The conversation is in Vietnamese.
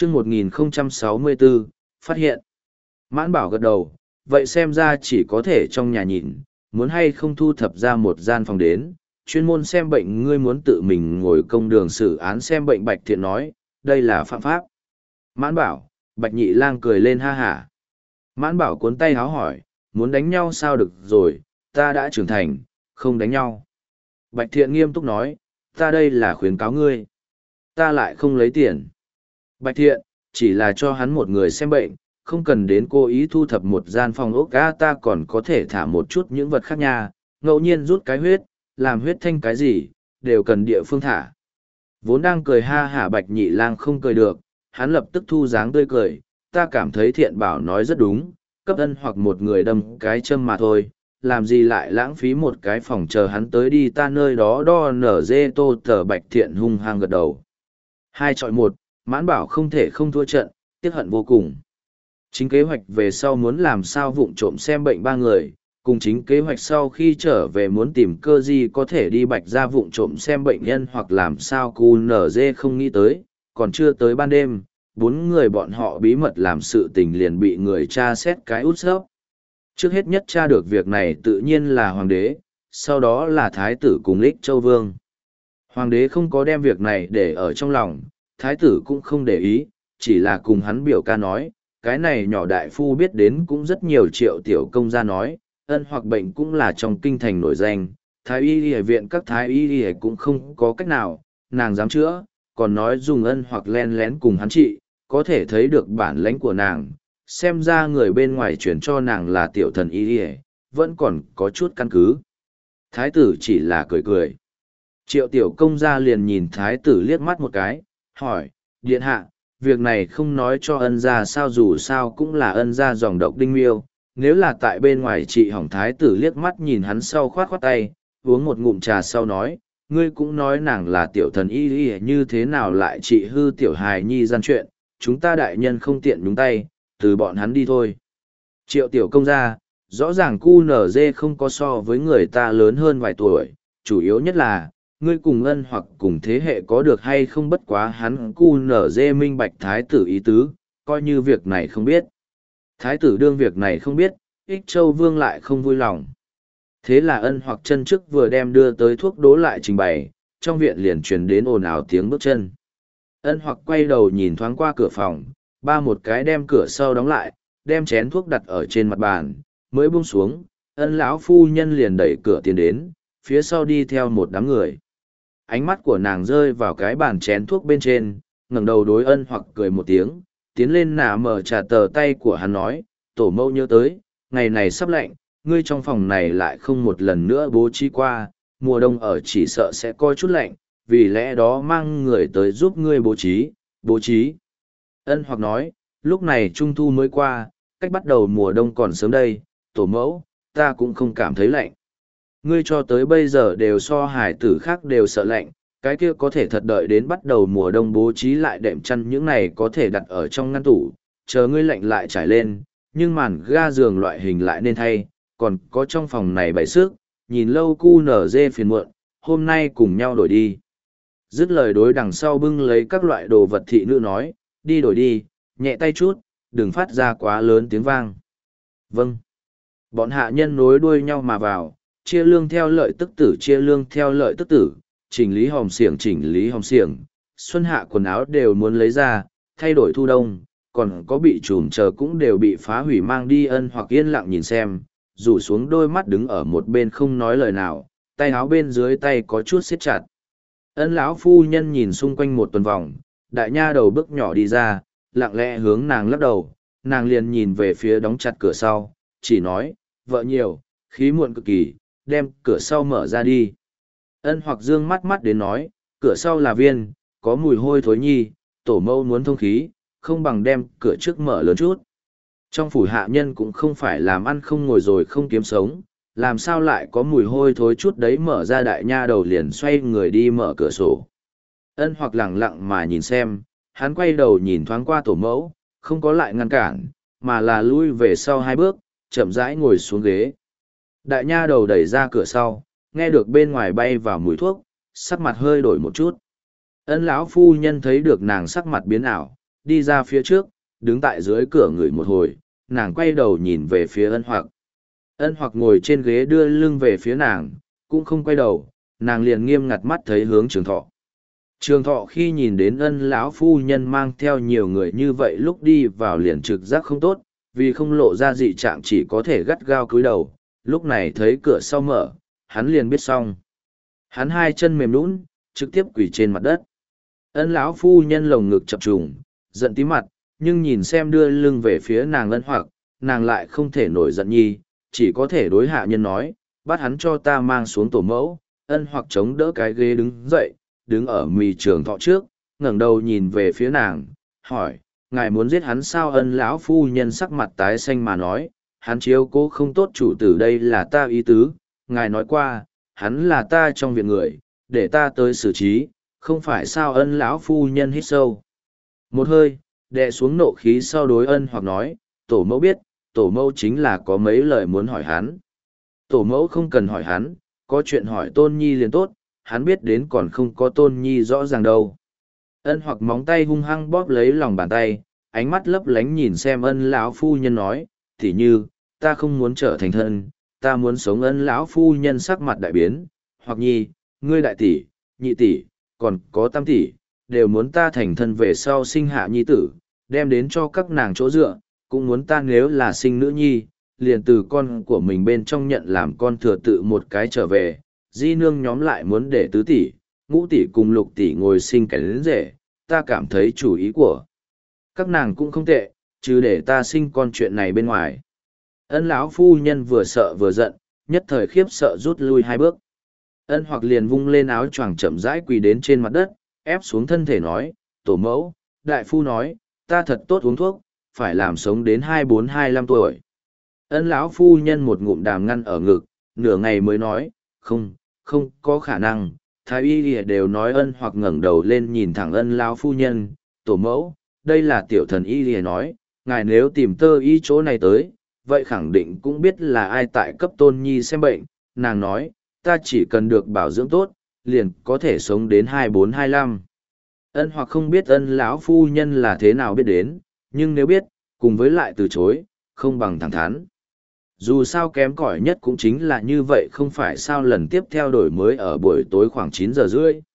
chương 1064, phát hiện. Mãn Bảo gật đầu, vậy xem ra chỉ có thể trong nhà nhìn, muốn hay không thu thập ra một gian phòng đến, chuyên môn xem bệnh. Ngươi muốn tự mình ngồi công đường xử án xem bệnh. Bạch Thiện nói, đây là phạm pháp. Mãn Bảo, Bạch Nhị Lang cười lên ha hả. Mãn Bảo cuốn tay háo hỏi, muốn đánh nhau sao? Được rồi, ta đã trưởng thành, không đánh nhau. Bạch Thiện nghiêm túc nói, ta đây là khuyến cáo ngươi. Ta lại không lấy tiền. Bạch Thiện, chỉ là cho hắn một người xem bệnh, không cần đến cố ý thu thập một gian phòng ốc. Ta còn có thể thả một chút những vật khác nha, ngẫu nhiên rút cái huyết, làm huyết thanh cái gì, đều cần địa phương thả. Vốn đang cười ha hả Bạch Nhị Lang không cười được, hắn lập tức thu dáng tươi cười. Ta cảm thấy Thiện Bảo nói rất đúng, cấp ân hoặc một người đâm cái châm mà thôi, làm gì lại lãng phí một cái phòng chờ hắn tới đi. Ta nơi đó đo nở dê tô tờ. Bạch Thiện hung hăng gật đầu. 2 chọi 1, Mãn Bảo không thể không thua trận, tiếc hận vô cùng. Chính kế hoạch về sau muốn làm sao vụng trộm xem bệnh 3 người, cùng chính kế hoạch sau khi trở về muốn tìm cơ gì có thể đi Bạch ra vụng trộm xem bệnh nhân hoặc làm sao QNZ không nghĩ tới, còn chưa tới ban đêm, 4 người bọn họ bí mật làm sự tình liền bị người tra xét cái út sấp. Trước hết nhất tra được việc này tự nhiên là hoàng đế, sau đó là thái tử cùng Lích Châu Vương. Hoàng đế không có đem việc này để ở trong lòng, thái tử cũng không để ý, chỉ là cùng hắn biểu ca nói, cái này nhỏ đại phu biết đến cũng rất nhiều. Triệu tiểu công gia nói, ân hoặc bệnh cũng là trong kinh thành nổi danh, thái y y viện các thái y y cũng không có cách nào, nàng dám chữa, còn nói dùng ân hoặc len lén cùng hắn trị, có thể thấy được bản lãnh của nàng, xem ra người bên ngoài chuyển cho nàng là tiểu thần y y, vẫn còn có chút căn cứ. Thái tử chỉ là cười cười. Triệu tiểu công gia liền nhìn thái tử liếc mắt một cái, hỏi, điện hạ, việc này không nói cho ân gia sao? Dù sao cũng là ân gia dòng độc đinh miêu, nếu là tại bên ngoài trị hỏng. Thái tử liếc mắt nhìn hắn sau khoát khoát tay, uống một ngụm trà sau nói, ngươi cũng nói nàng là tiểu thần y y, như thế nào lại trị hư tiểu hài nhi gian chuyện, chúng ta đại nhân không tiện nhúng tay, từ bọn hắn đi thôi. Triệu tiểu công gia, rõ ràng QNZ không có so với người ta lớn hơn vài tuổi, chủ yếu nhất là, ngươi cùng ân hoặc cùng thế hệ có được hay không? Bất quá hắn QNZ minh bạch thái tử ý tứ, coi như việc này không biết. Thái tử đương việc này không biết, Ích Châu Vương lại không vui lòng. Thế là ân hoặc chân trước vừa đem đưa tới thuốc đố lại trình bày, trong viện liền truyền đến ồn ào tiếng bước chân. Ân hoặc quay đầu nhìn thoáng qua cửa phòng, ba một cái đem cửa sau đóng lại, đem chén thuốc đặt ở trên mặt bàn, mới buông xuống, ân lão phu nhân liền đẩy cửa tiến đến, phía sau đi theo một đám người. Ánh mắt của nàng rơi vào cái bàn chén thuốc bên trên, ngẩng đầu đối ân hoặc cười một tiếng, tiến lên nả mở trà tờ tay của hắn nói, tổ mẫu nhớ tới, ngày này sắp lạnh, ngươi trong phòng này lại không một lần nữa bố trí qua, mùa đông ở chỉ sợ sẽ coi chút lạnh, vì lẽ đó mang người tới giúp ngươi bố trí. Ân hoặc nói, lúc này trung thu mới qua, cách bắt đầu mùa đông còn sớm đây, tổ mẫu, ta cũng không cảm thấy lạnh. Ngươi cho tới bây giờ đều so hải tử khác đều sợ lạnh, cái kia có thể thật đợi đến bắt đầu mùa đông bố trí lại đệm chăn, những này có thể đặt ở trong ngăn tủ, chờ ngươi lạnh lại trải lên, nhưng màn ga giường loại hình lại nên thay, còn có trong phòng này bày sức, nhìn lâu cu nở dê phiền muộn, hôm nay cùng nhau đổi đi. Dứt lời đối đằng sau bưng lấy các loại đồ vật thị nữ nói, đi đổi đi, nhẹ tay chút, đừng phát ra quá lớn tiếng vang. Vâng. Bọn hạ nhân nối đuôi nhau mà vào, chia lương theo lợi tức tử, chia lương theo lợi tức tử, chỉnh lý hòm xiềng, xuân hạ quần áo đều muốn lấy ra, thay đổi thu đông, còn có bị trùm chờ cũng đều bị phá hủy mang đi. Ân hoặc yên lặng nhìn xem, rủ xuống đôi mắt đứng ở một bên không nói lời nào, tay áo bên dưới tay có chút siết chặt. Ân lão phu nhân nhìn xung quanh một tuần vòng, đại nha đầu bước nhỏ đi ra, lặng lẽ hướng nàng lắc đầu, nàng liền nhìn về phía đóng chặt cửa sau, chỉ nói, vợ nhiều, khí muộn cực kỳ, đem cửa sau mở ra đi. Ân hoặc dương mắt mắt đến nói, cửa sau là viên, có mùi hôi thối nhi, tổ mẫu muốn thông khí, không bằng đem cửa trước mở lớn chút. Trong phủ hạ nhân cũng không phải làm ăn không ngồi rồi không kiếm sống, làm sao lại có mùi hôi thối chút đấy. Mở ra, đại nha đầu liền xoay người đi mở cửa sổ. Ân hoặc lẳng lặng mà nhìn xem, hắn quay đầu nhìn thoáng qua tổ mẫu, không có lại ngăn cản, mà là lui về sau 2 bước, chậm rãi ngồi xuống ghế. Đại nha đầu đẩy ra cửa sau, nghe được bên ngoài bay vào mùi thuốc, sắc mặt hơi đổi một chút. Ân lão phu nhân thấy được nàng sắc mặt biến ảo, đi ra phía trước, đứng tại dưới cửa ngửi một hồi, nàng quay đầu nhìn về phía ân hoặc. Ân hoặc ngồi trên ghế đưa lưng về phía nàng, cũng không quay đầu, nàng liền nghiêm ngặt mắt thấy hướng Trường Thọ. Trường Thọ khi nhìn đến ân lão phu nhân mang theo nhiều người như vậy lúc đi vào liền trực giác không tốt, vì không lộ ra dị trạng chỉ có thể gắt gao cúi đầu, lúc này thấy cửa sau mở, hắn liền biết xong. Hắn hai chân mềm nhũn, trực tiếp quỳ trên mặt đất. Ân lão phu nhân lồng ngực chập trùng, giận tí mặt, nhưng nhìn xem đưa lưng về phía nàng ân hoặc, nàng lại không thể nổi giận nhi, chỉ có thể đối hạ nhân nói, bắt hắn cho ta mang xuống tổ mẫu. Ân hoặc chống đỡ cái ghế đứng dậy, đứng ở mì Trường Thọ trước, ngẩng đầu nhìn về phía nàng, hỏi, ngài muốn giết hắn sao? Ân lão phu nhân sắc mặt tái xanh mà nói, hắn chiếu cố không tốt chủ tử, đây là ta ý tứ, ngài nói qua, hắn là ta trong viện người, để ta tới xử trí, không phải sao? Ân lão phu nhân hít sâu một hơi, đè xuống nộ khí sau đối ân hoặc nói, tổ mẫu biết, tổ mẫu chính là có mấy lời muốn hỏi hắn. Tổ mẫu không cần hỏi hắn, có chuyện hỏi Tôn Nhi liền tốt, hắn biết đến còn không có Tôn Nhi rõ ràng đâu. Ân hoặc móng tay hung hăng bóp lấy lòng bàn tay, ánh mắt lấp lánh nhìn xem ân lão phu nhân nói, tỉ như, ta không muốn trở thành thân, ta muốn sống. Ân lão phu nhân sắc mặt đại biến, hoặc nhi, ngươi đại tỷ, nhị tỷ, còn có tam tỷ, đều muốn ta thành thân về sau sinh hạ nhi tử, đem đến cho các nàng chỗ dựa, cũng muốn ta nếu là sinh nữ nhi, liền từ con của mình bên trong nhận làm con thừa tự một cái trở về. Di nương nhóm lại muốn để tứ tỷ, ngũ tỷ cùng lục tỷ ngồi sinh cái đến rể, ta cảm thấy chủ ý của các nàng cũng không tệ, chứ để ta sinh con chuyện này bên ngoài. Ân lão phu nhân vừa sợ vừa giận, nhất thời khiếp sợ rút lui hai bước. Ân hoặc liền vung lên áo choàng chậm rãi quỳ đến trên mặt đất, ép xuống thân thể nói, tổ mẫu, đại phu nói, ta thật tốt uống thuốc, phải làm sống đến 24-25 tuổi. Ân lão phu nhân một ngụm đàm ngăn ở ngực, nửa ngày mới nói, không có khả năng. Thái y đều nói. Ân hoặc ngẩng đầu lên nhìn thẳng ân lão phu nhân, tổ mẫu, đây là tiểu thần y nói, ngài nếu tìm tơ y chỗ này tới, vậy khẳng định cũng biết là ai tại cấp Tôn Nhi xem bệnh. Nàng nói, ta chỉ cần được bảo dưỡng tốt, liền có thể sống đến 24-25. Ân hoặc không biết ân lão phu nhân là thế nào biết đến, nhưng nếu biết, cùng với lại từ chối, không bằng thẳng thắn. Dù sao kém cỏi nhất cũng chính là như vậy, không phải sao? Lần tiếp theo đổi mới ở buổi tối khoảng 9 giờ rưỡi.